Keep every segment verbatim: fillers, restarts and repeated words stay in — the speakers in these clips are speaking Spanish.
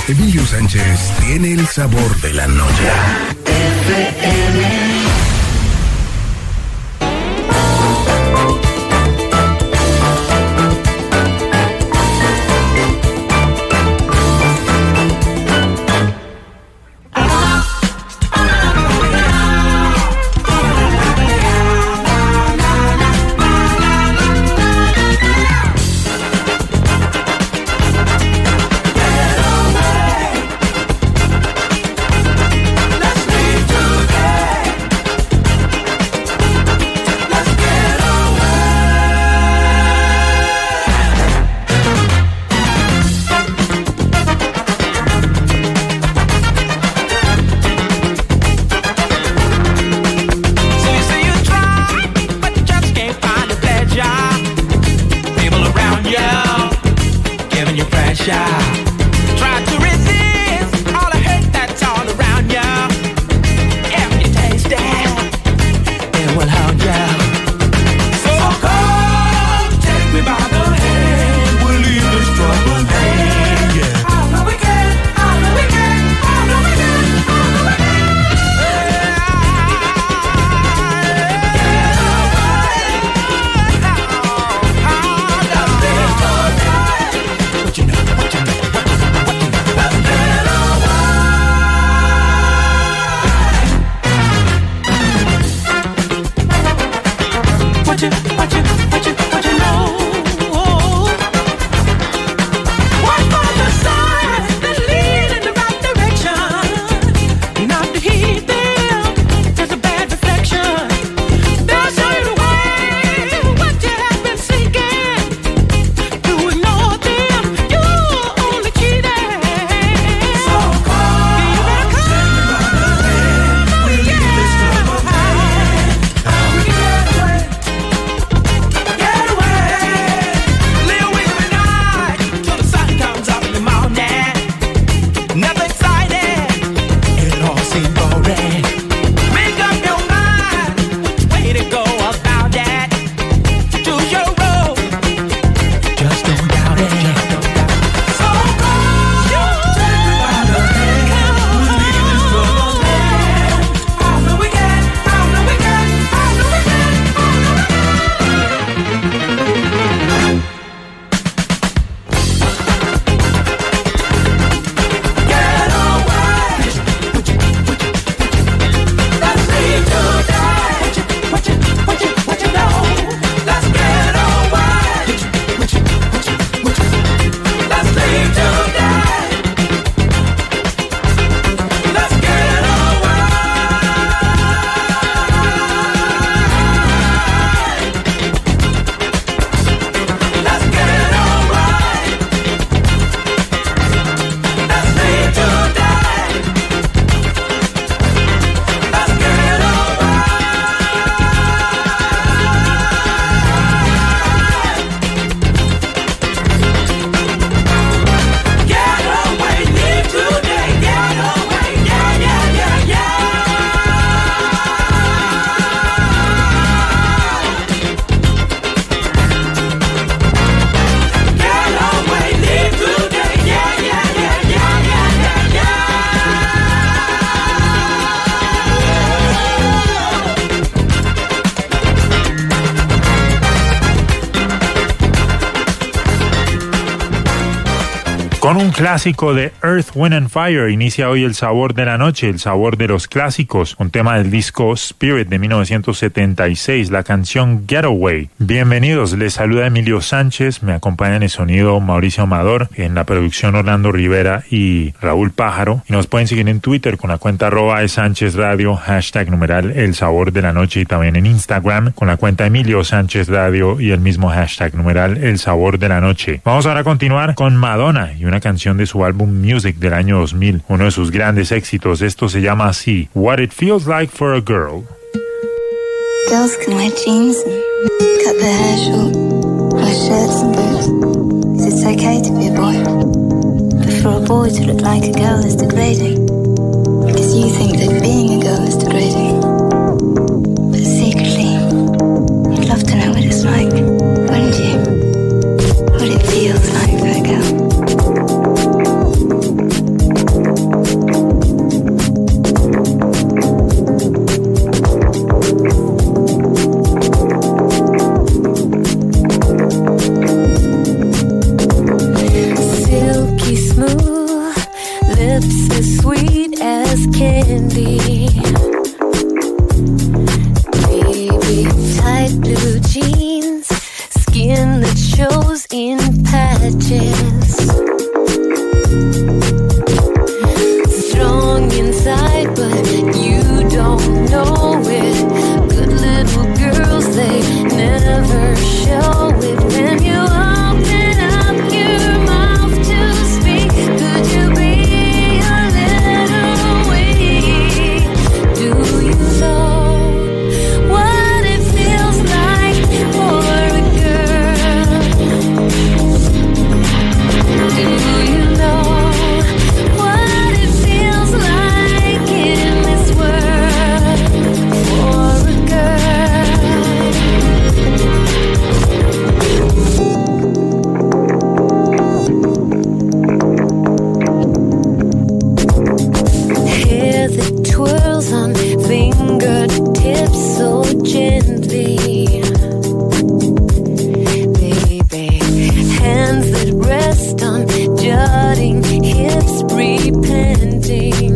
Emilio Sánchez tiene el sabor de la noche. F M. Con un clásico de Earth, Wind and Fire inicia hoy el sabor de la noche, el sabor de los clásicos, un tema del disco Spirit de mil novecientos setenta y seis, la canción Getaway. Bienvenidos, les saluda Emilio Sánchez, me acompaña en el sonido Mauricio Amador, en la producción Orlando Rivera y Raúl Pájaro, y nos pueden seguir en Twitter con la cuenta arroba de Sánchez Radio, hashtag numeral el sabor de la noche, y también en Instagram con la cuenta Emilio Sánchez Radio y el mismo hashtag numeral el sabor de la noche. Vamos ahora a continuar con Madonna y una canción de su álbum Music del año dos mil, uno de sus grandes éxitos. Esto se llama así, What It Feels Like for a Girl. Girls can wear jeans and cut their hair short, wear shirts and boots, 'cause it's okay to be a boy. But for a boy to look like a girl is degrading, because you think that being a girl is degrading. But secretly, you'd love to know what it's like, wouldn't you? What it feels like for a girl. smooth, lips as sweet as candy. Baby, tight blue jeans, skin that shows in patches. Strong inside, but you don't know it. Good little girls, they never show it. When you open up your mouth to speak, could you be a little weak? Do you know what it feels like for a girl? Do you know what it feels like in this world for a hair that twirls on fingertips so gently, baby, hands that rest on jutting hips, repenting,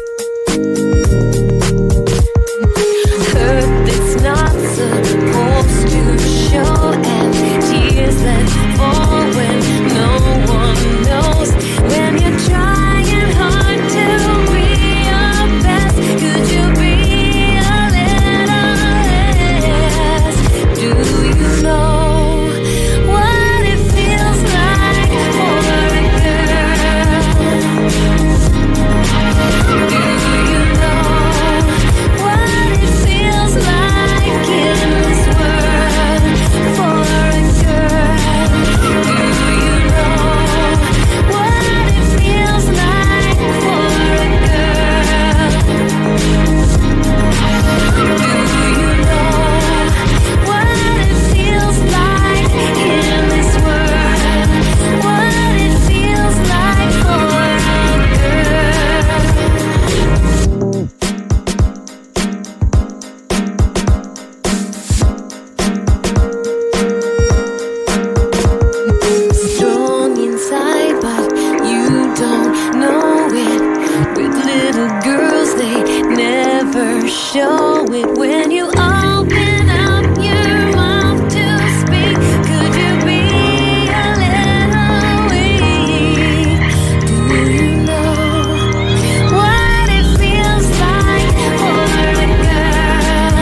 hurt that's not supposed to show, and tears that fall when no one knows. When you're trying hard to be your best, could you be a little less? Do you know what it feels like for a girl? Do you know what it feels like in this world for a girl? Do you know what it feels like for a girl? Do you know what it feels like in this world? What it feels like for a strong inside, but you don't know it. With little girls, they never show it. When you open up your mouth to speak, could you be a little weak? Do you know what it feels like for a girl?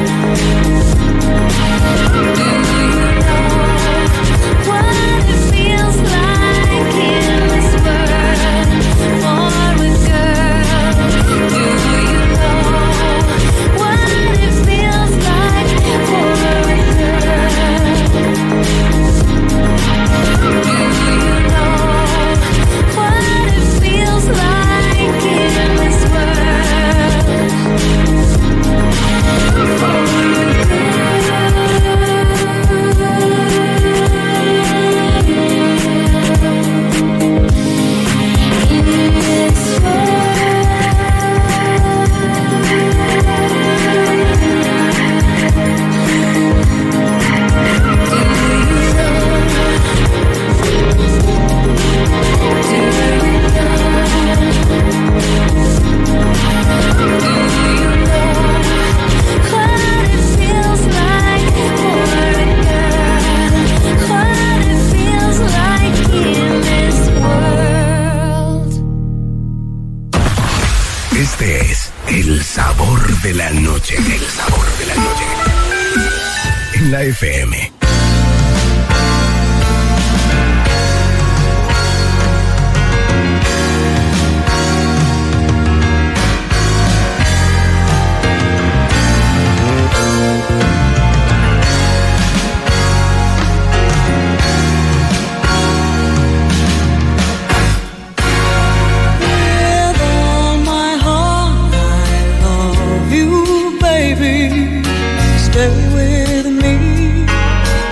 Do you know what it feels like in this world for a girl? Do you know what it feels like for a girl? Do you know what it feels like in this world for a Este es el sabor de la noche. El sabor de la noche. En la F M. Stay with me.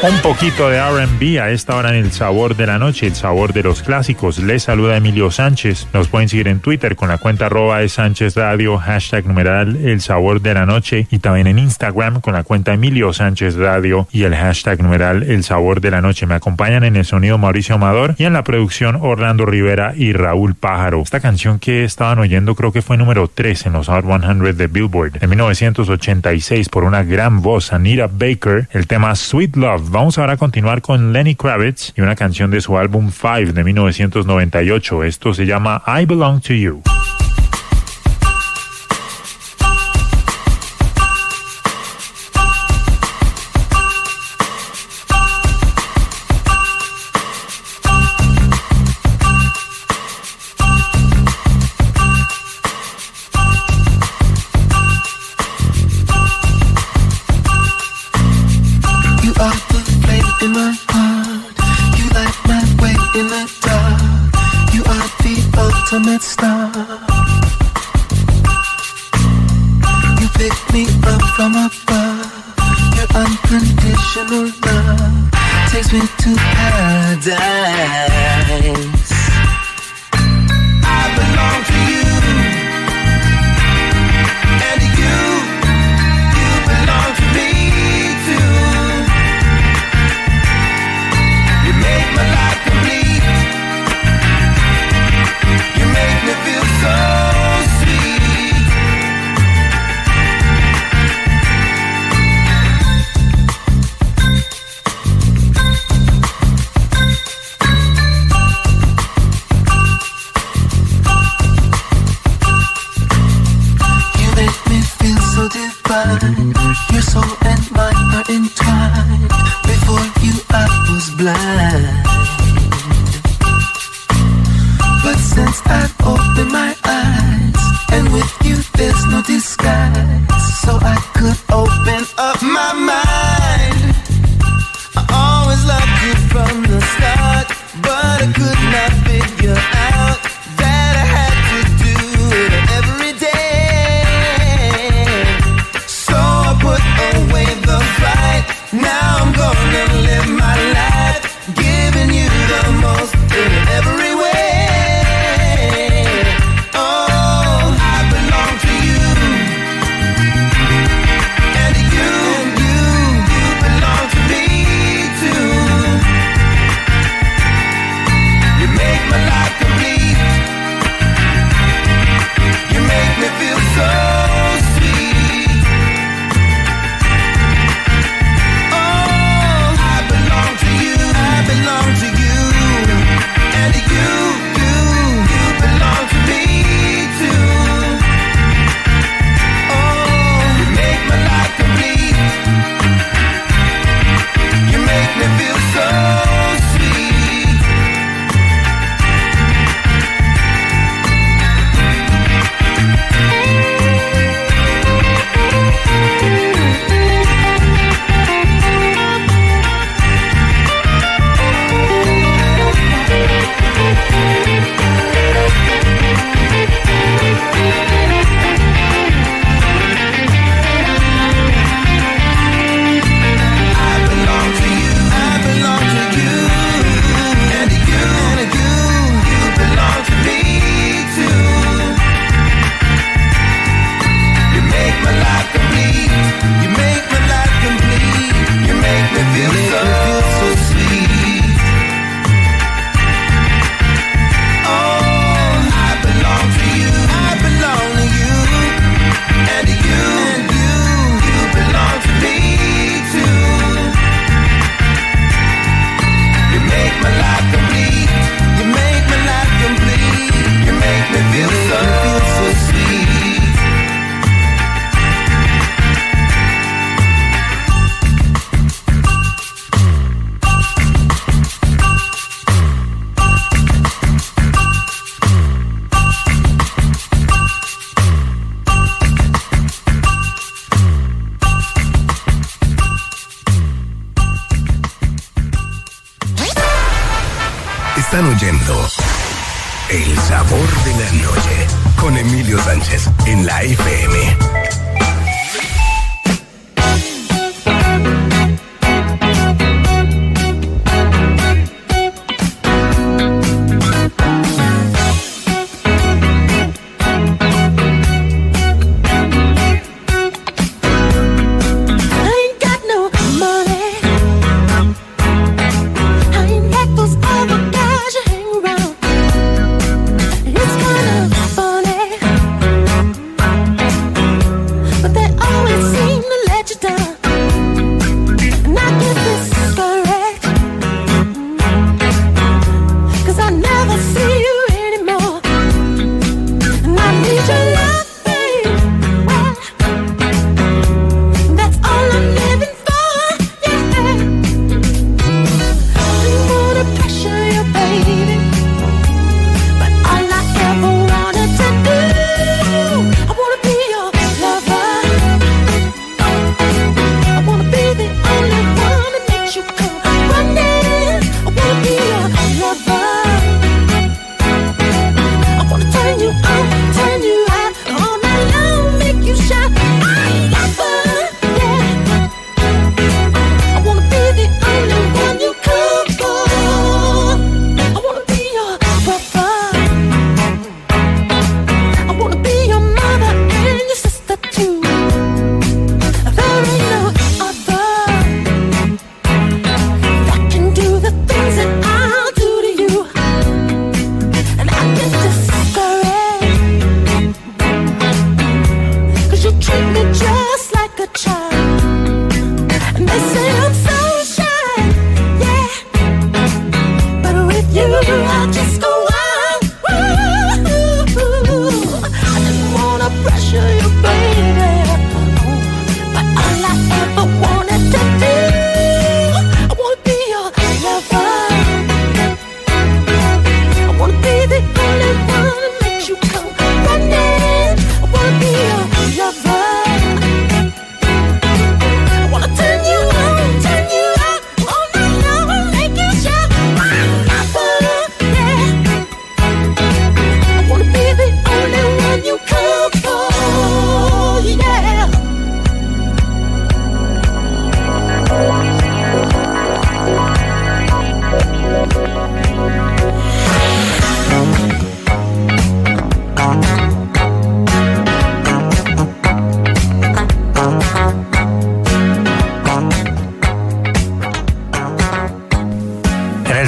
Un poquito de R and B a esta hora en El Sabor de la Noche, el sabor de los clásicos. Les saluda Emilio Sánchez. Nos pueden seguir en Twitter con la cuenta arroba de Sánchez Radio, hashtag numeral El Sabor de la Noche, y también en Instagram con la cuenta Emilio Sánchez Radio y el hashtag numeral El Sabor de la Noche. Me acompañan en el sonido Mauricio Amador y en la producción Orlando Rivera y Raúl Pájaro. Esta canción que estaban oyendo creo que fue número tres en los Hot cien de Billboard en mil novecientos ochenta y seis por una gran voz, Anita Baker, el tema Sweet Love. Vamos ahora a continuar con Lenny Kravitz y una canción de su álbum Five de mil novecientos noventa y ocho. Esto se llama I Belong to You. Ultimate star. You pick me up from above. Your unconditional love takes me to paradise. I belong to you, and you, you belong to me too. You make my life complete. Make me feel so sweet. You make me feel so divine. Your soul and mine are entwined. Before you I was blind, but since I've opened my eyes, and with you there's no disguise, so I could open up my mind. I always loved you from the start, but I could not figure out that I had to do it every day. So I put away the fight. Now I'm gonna live my life, giving you the most in every way. Están oyendo El Sabor de la Noche con Emilio Sánchez en la F M.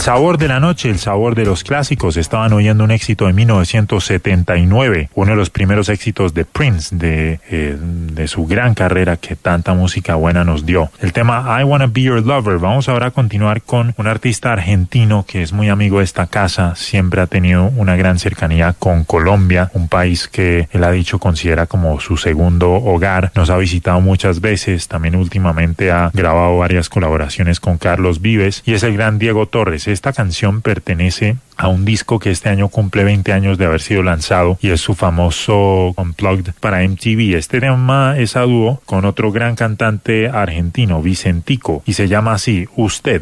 sabor de la noche, el sabor de los clásicos. Estaban oyendo un éxito de mil novecientos setenta y nueve, uno de los primeros éxitos de Prince, de, eh, de su gran carrera que tanta música buena nos dio. El tema I Wanna Be Your Lover. Vamos ahora a continuar con un artista argentino que es muy amigo de esta casa, siempre ha tenido una gran cercanía con Colombia, un país que él ha dicho considera como su segundo hogar. Nos ha visitado muchas veces, también últimamente ha grabado varias colaboraciones con Carlos Vives y es el gran Diego Torres. Esta canción pertenece a un disco que este año cumple veinte años de haber sido lanzado y es su famoso Unplugged para M T V. Este tema es a dúo con otro gran cantante argentino, Vicentico, y se llama así, Usted.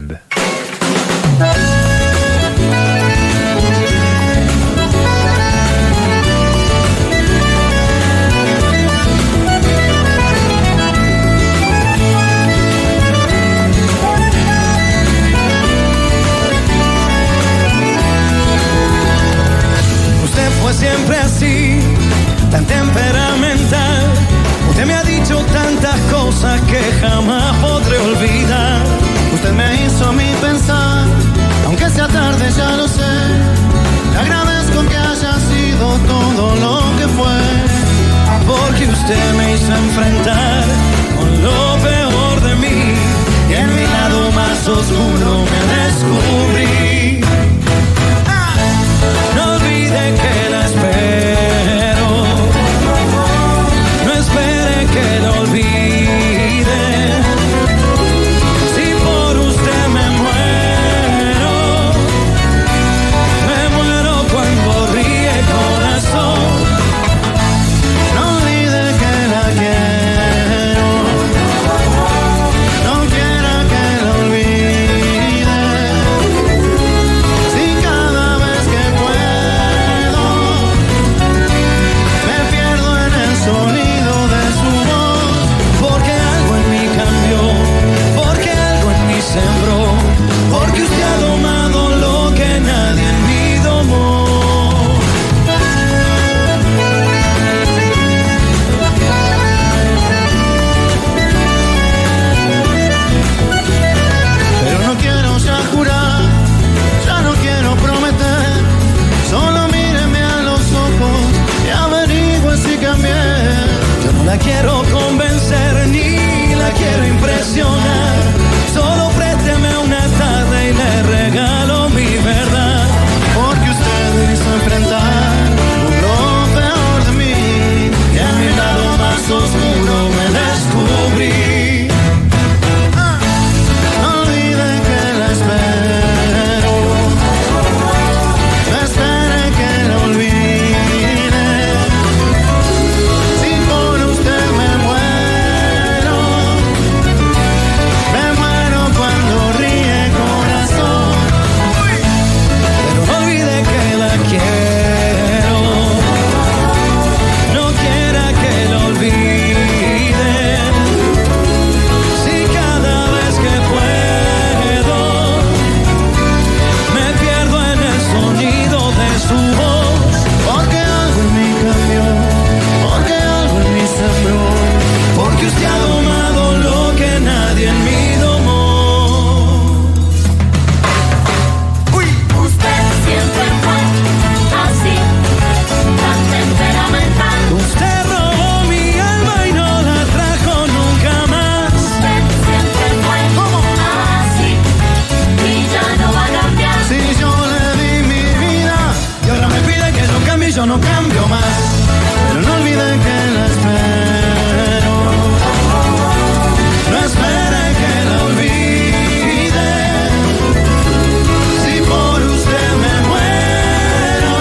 Siempre así, tan temperamental. Usted me ha dicho tantas cosas que jamás podré olvidar. Usted me hizo a mí pensar, aunque sea tarde ya lo sé. Le agradezco que haya sido todo lo que fue, porque usted me hizo enfrentar con lo peor de mí y en mi lado más oscuro me descubrí. ¡Ah! No olvide que la espero, no espere que lo olvide. Si por usted me muero, me muero cuando ríe corazón. No olvide que la quiero, no quiera que lo olvide. Si cada vez que puedo me pierdo en el sonido de su voz, porque algo en mí cambió, porque algo en mí sembró, porque usted ha domado lo que nadie en mí domó. Pero no quiero ya jurar, ya no quiero prometer, solo míreme a los ojos y averigüe si cambié. Yo no la quiero convencer ni la quiero impresionar, solo présteme una tarde y le regalo mi verdad, porque usted me hizo enfrentar lo peor de mí y en mi lado más oscuro me descubrí. Ah, no olvide que la espero, no espere que lo olvide. Si por usted me muero, me muero cuando ríe corazón. Pero no olvide que la quiero, no quiera que lo olvide. Si cada vez que puedo me pierdo en el sonido de su voz, porque algo en mí cambió, porque algo en mí sembró, porque usted ha domado lo que nadie en mí domó. Usted siempre fue así, tan temperamental. Usted robó mi alma y no la trajo nunca más. Usted siempre fue así y ya no va a cambiar. Si yo le di mi vida y ahora me pide que yo cambie, yo no cambio más. Pero no olviden que la espero, no espere que la olvide. Si por usted me muero,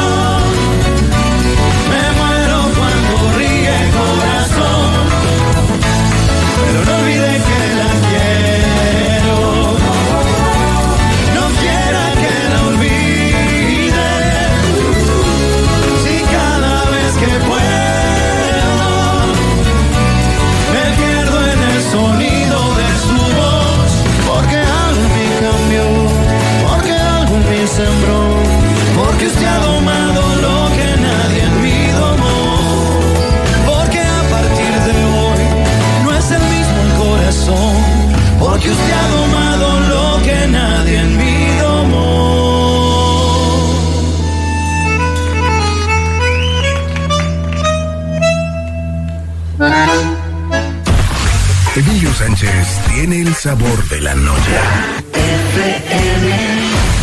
me muero cuando ríe corazón. Pero no olvide que la quiero, no quiera que la olvide. Si cada vez que puedo me pierdo en el sonido de su voz, porque algo en mí cambió, porque algo en mí sembró, porque usted ha domado lo que nadie en mí domó, porque a partir de hoy no es el mismo el corazón, porque usted ha domado lo que nadie en mí domó. Sánchez tiene el sabor de la noche. F M.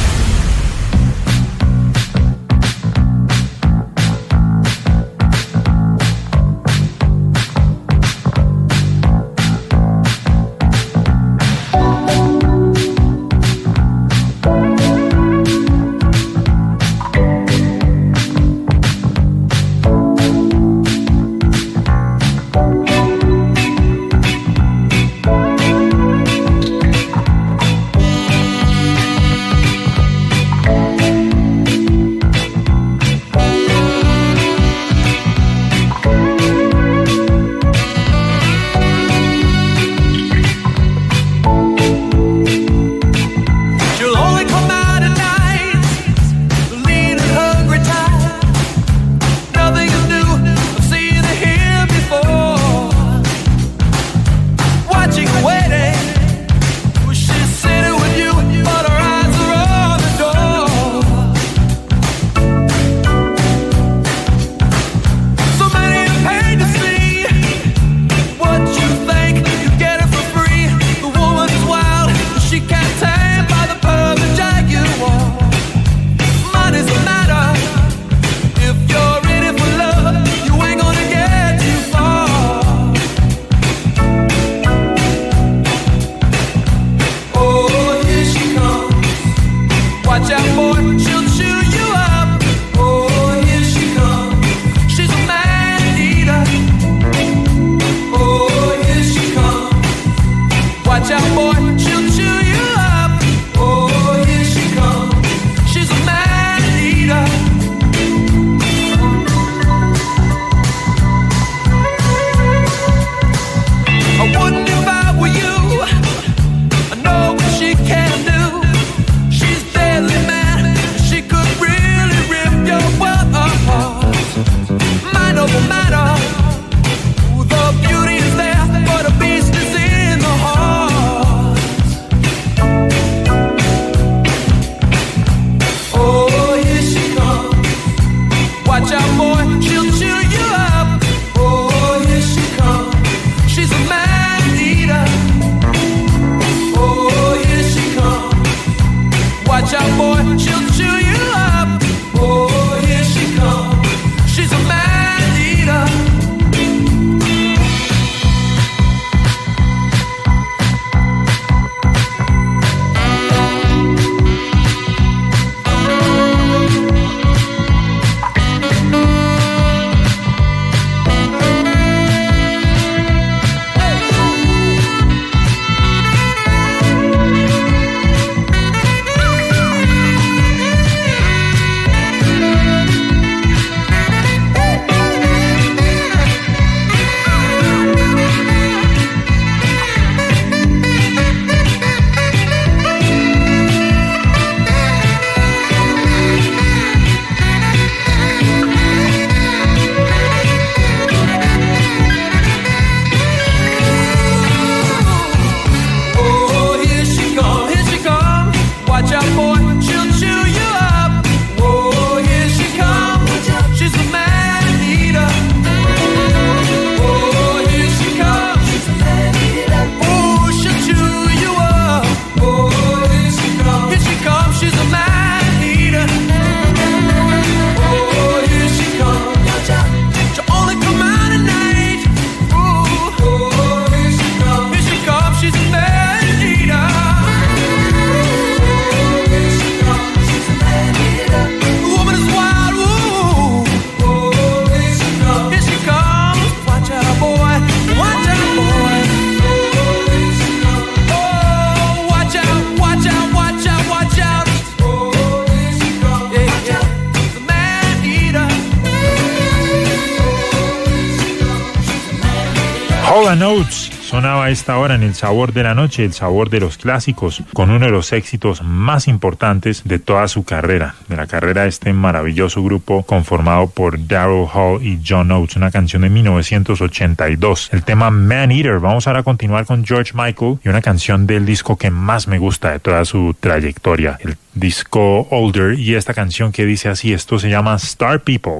Hall and Oates sonaba a esta hora en El Sabor de la Noche, el sabor de los clásicos, con uno de los éxitos más importantes de toda su carrera, de la carrera de este maravilloso grupo conformado por Daryl Hall y John Oates, una canción de mil novecientos ochenta y dos, el tema Man Eater. Vamos ahora a continuar con George Michael y una canción del disco que más me gusta de toda su trayectoria, el disco Older, y esta canción que dice así, esto se llama Star People.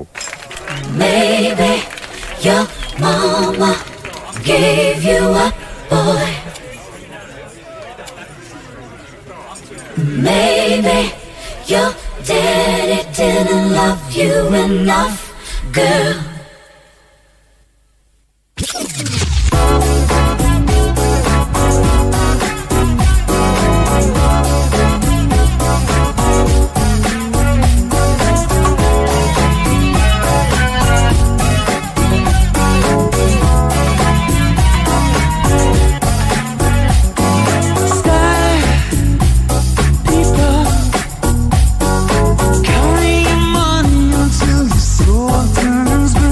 Maybe your mama gave you a boy baby, your daddy didn't love you enough, girl. Turns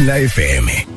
en la F M.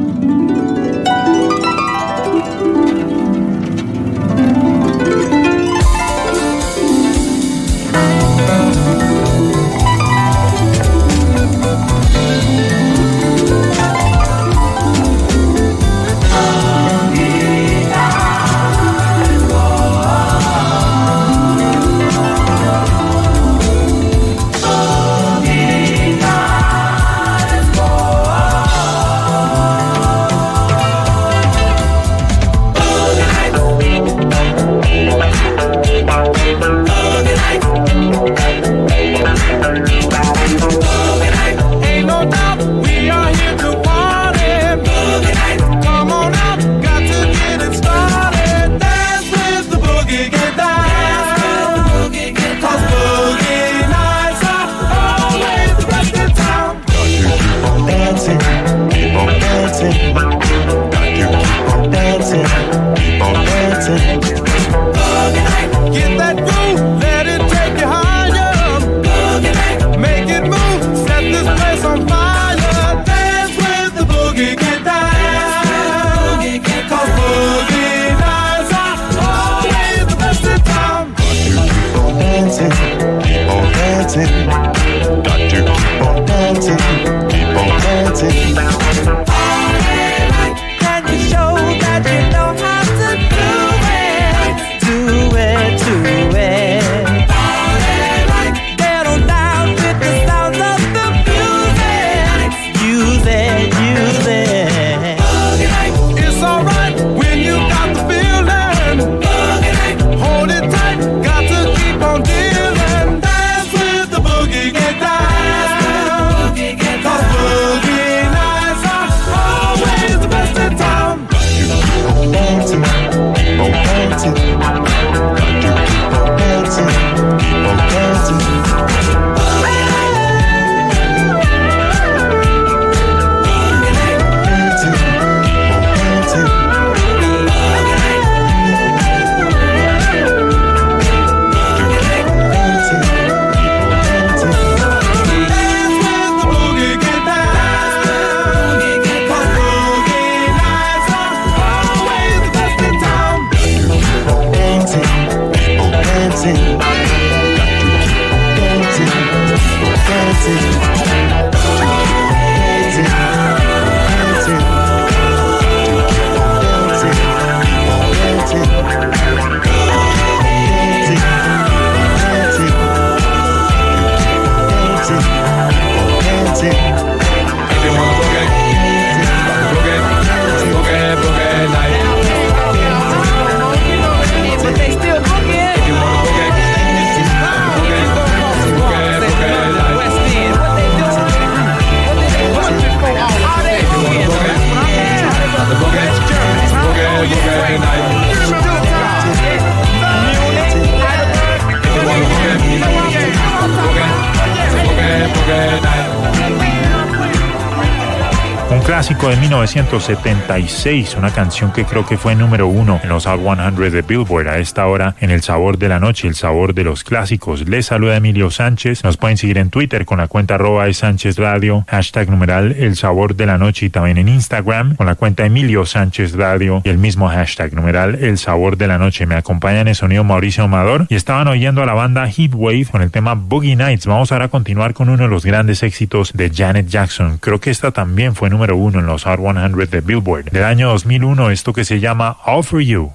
Clásico de mil novecientos setenta y seis, una canción que creo que fue número uno en los Hot cien de Billboard a esta hora en El Sabor de la Noche, el sabor de los clásicos. Les saluda Emilio Sánchez, nos pueden seguir en Twitter con la cuenta arroba de Sánchez Radio, hashtag numeral El Sabor de la Noche, y también en Instagram con la cuenta Emilio Sánchez Radio y el mismo hashtag numeral El Sabor de la Noche. Me acompaña en el sonido Mauricio Amador y estaban oyendo a la banda Heatwave con el tema Boogie Nights. Vamos ahora a continuar con uno de los grandes éxitos de Janet Jackson. Creo que esta también fue número uno en los Hot cien de Billboard del año dos mil uno, esto que se llama All For You.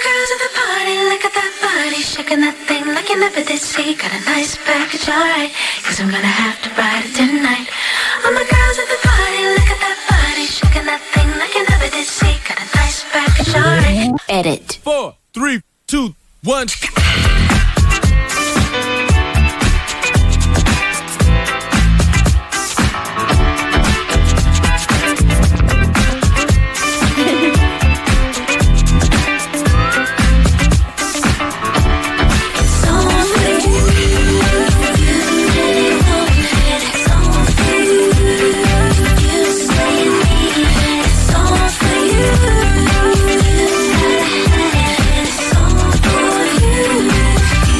Edit. Four, three, two, one. You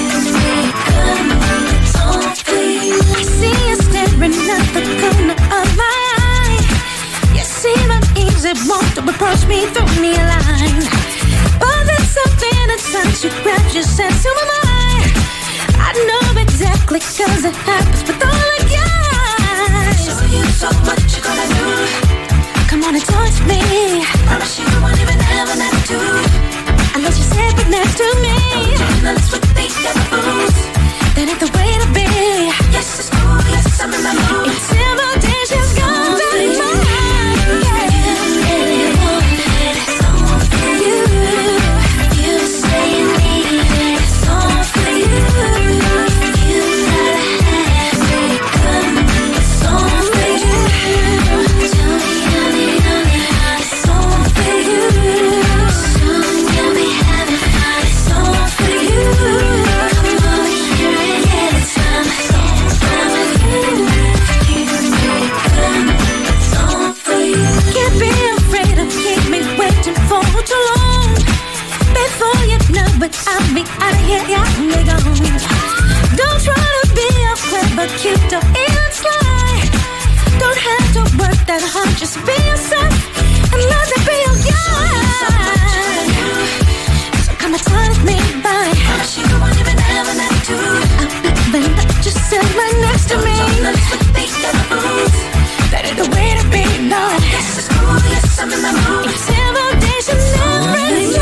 it wants to approach me through near line. But there's something inside you grabs your sense of my mind. I know exactly cause it happens with all the guys. Show you so much you gonna do. Come on and touch me. Promise you won't even have an attitude. Unless you sit right next to me. Don't join the list with the other fools. That ain't the way to be. Yes, it's cool, yes, I'm in my mood. Intimidation's gone in my mind. Yeah, you want it, it's all for you. You say you need it, it's all for you. You gotta have it, come, it's all for you. Tell me, honey, honey, it's all for you. Soon you'll be having fun, it's all for you. Come on, hear it, yeah, it's time, it's all for you. You make them, it's all for you. Can't be afraid of keep me waiting for too long. Before you know it, I'll be out of here, yeah, me gone. Don't try to be a clever, cute, or even sly. Don't have to work that hard, just be yourself and let it be your guide. So come and touch me by. Promise you won't even have an attitude. I'll be when just sit right next to me. Don't with the other fools. That ain't the way to be, no. Yes, it's cool, yes, I'm in my mood. Intimidation never ends.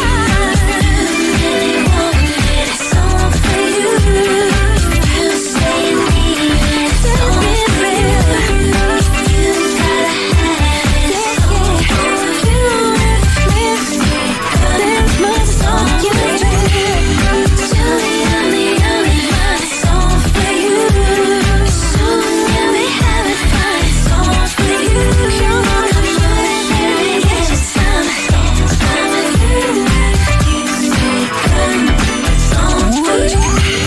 It's all for you. You say you need it, it's all for you. You gotta have it, it's all for you. There's much all you do. Tell me, honey, honey, it's all for you. Soon you'll be having fun, it's all for you. Come on, come on, baby, yeah, it's time, it's all for you. You make them, it's all for you.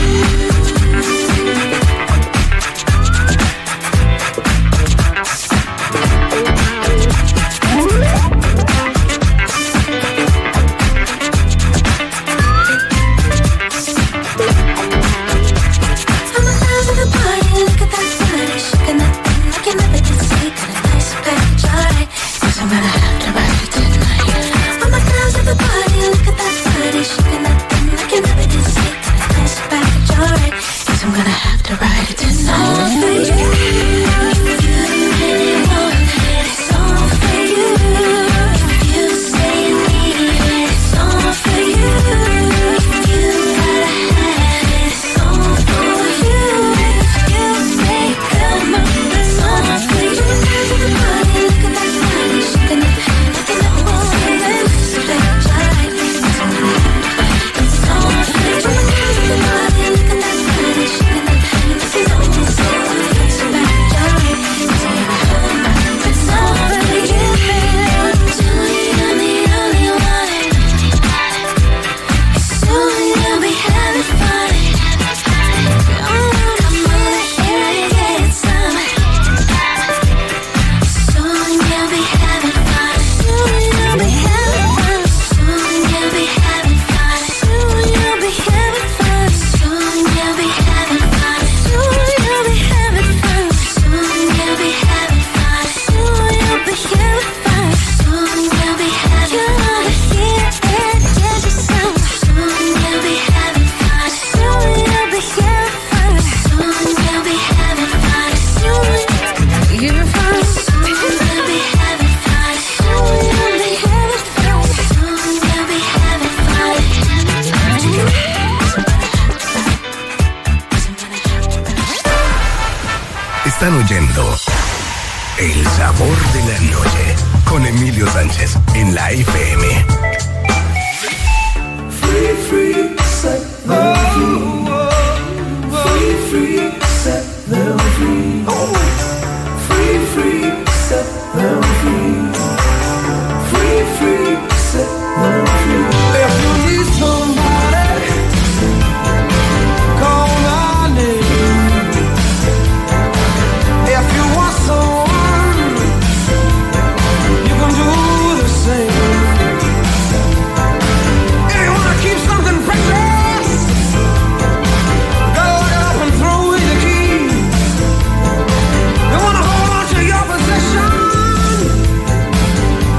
I'm a girl to the party, look at that body, shaking that thing like you never did see. Got a nice package, alright, 'cause I'm gonna have to ride it tonight. I'm a girl to the party, look at that body, shaking that thing like you never did see. Got a nice package, alright, 'cause I'm gonna have to ride it tonight. For you, you really want it, it's all for you. You say you need it, it's all for you. You gotta have it, it's all for you. You make them move, it's all for you. To the party, look at that body, shaking it like you never did see. It's a package, alright, 'cause I'm gonna have to, it's all for you. To the party, look at that body, shaking it like you never did see. It's a package, alright, 'cause I'm gonna have to, it's all for you. Tell me, honey, honey, want it. Soon you'll be having fun. Oh, come on, hear it, yeah, it's time. Soon you'll be having fun. Soon you'll be having fun. Soon you'll be having fun. Soon you'll be having fun. Soon you'll be having fun. Soon you'll be having fun. Soon you'll be having fun. Soon you'll be having fun. Soon you'll be having fun. You wanna hear it, yeah, just sound. Soon you'll be having fun. Soon you'll be having fun. Soon you'll be having fun. Soon you're fun. Soon you'll be having fun. Soon you'll be having fun. Soon you'll be having fun. Están oyendo El Sabor de la Noche con Emilio Sánchez en la F M. Free, free, set them free. Free, free, set them free. Free, free, set them free. Free, free, set them free. If you need somebody, call my name. If you want someone, you can do the same. If you wanna keep something precious, go up and throw away the key. You wanna hold on to your possession,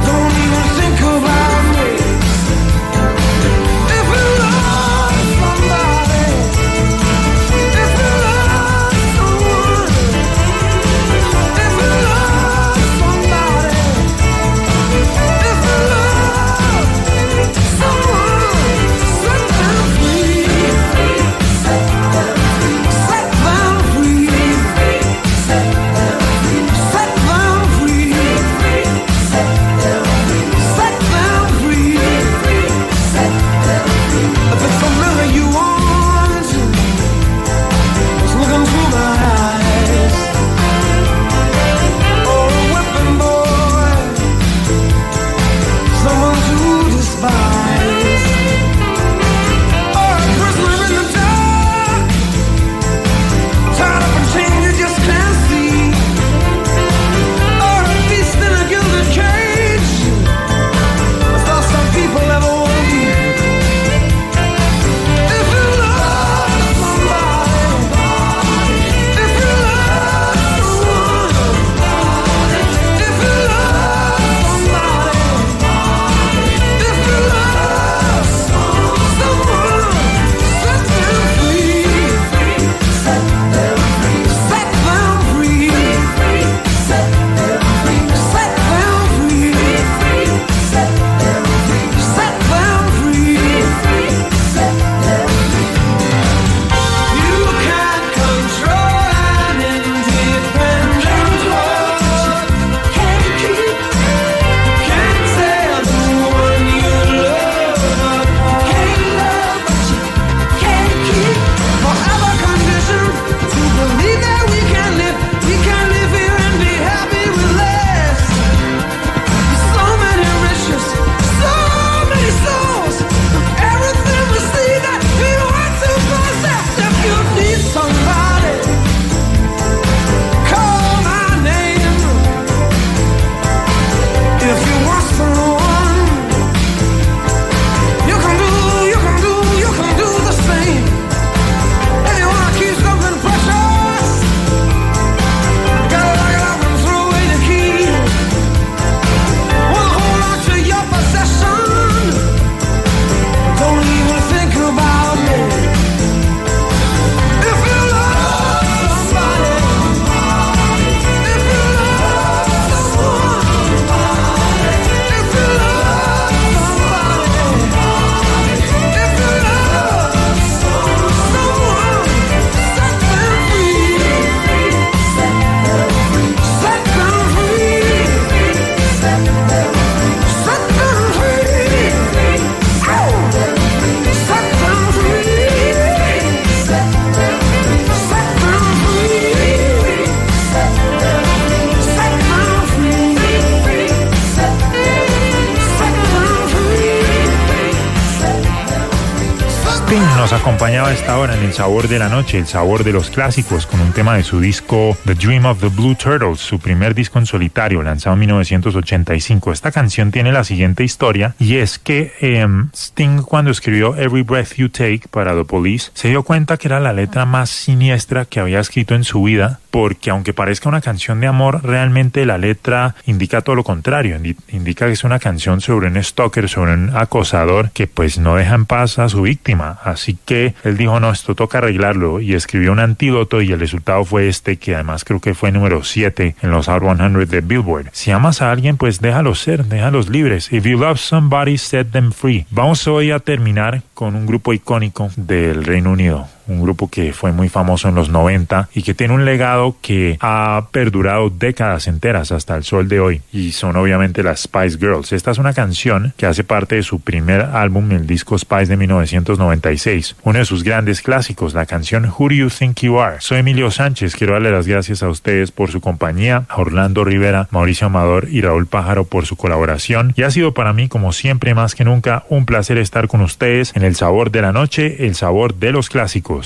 Sting nos acompañaba a esta hora en el sabor de la noche, el sabor de los clásicos, con un tema de su disco The Dream of the Blue Turtles, su primer disco en solitario, lanzado en mil novecientos ochenta y cinco. Esta canción tiene la siguiente historia, y es que eh, Sting, cuando escribió Every Breath You Take para The Police, se dio cuenta que era la letra más siniestra que había escrito en su vida, porque aunque parezca una canción de amor, realmente la letra indica todo lo contrario, indica que es una canción sobre un stalker, sobre un acosador que pues no deja en paz a su víctima. Así que él dijo, no, esto toca arreglarlo, y escribió un antídoto, y el resultado fue este, que además creo que fue número siete en los Hot cien de Billboard. Si amas a alguien, pues déjalos ser, déjalos libres. If you love somebody, set them free. Vamos hoy a terminar con un grupo icónico del Reino Unido, un grupo que fue muy famoso en los noventa y que tiene un legado que ha perdurado décadas enteras hasta el sol de hoy, y son obviamente las Spice Girls. Esta es una canción que hace parte de su primer álbum, el disco Spice de mil novecientos noventa y seis, uno de sus grandes clásicos, la canción Who Do You Think You Are. Soy Emilio Sánchez, quiero darle las gracias a ustedes por su compañía, a Orlando Rivera, Mauricio Amador y Raúl Pájaro por su colaboración, y ha sido para mí, como siempre, más que nunca, un placer estar con ustedes en el sabor de la noche, el sabor de los clásicos.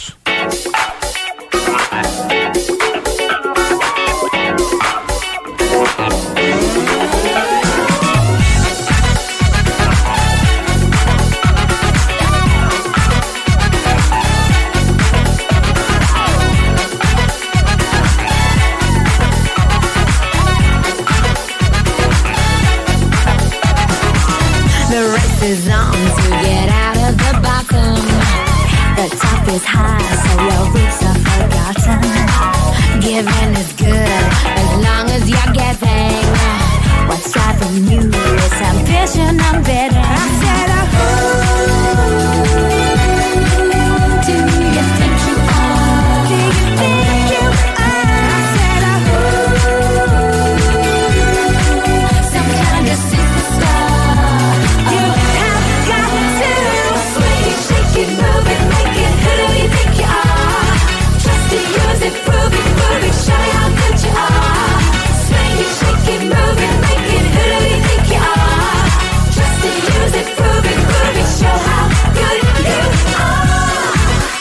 The race is on to get out of the bottom. The top is high, so your roots are forgotten. Giving is good, as long as you're giving. What's driving you is ambition, I'm bitter. I said, oh, do you think you are? Do you think you are? I said, oh, some kind of superstar. You have got to swing it, shake it, move it, make it. Who do you think you are? Just to use it, prove it, prove it, show me how good you are. Swing it, shake it, move it, make it. Who do you think you are? Just to use it, prove it, prove it, show how good you are.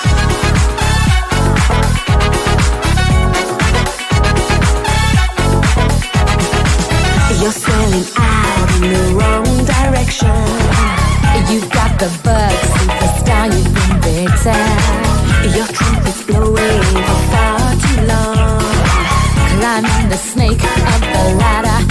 You're sailing out in the wrong direction. You've got the bug, superstar, you've been bitten. Your trumpet's blowing for far too long. Climbing the snake up the ladder,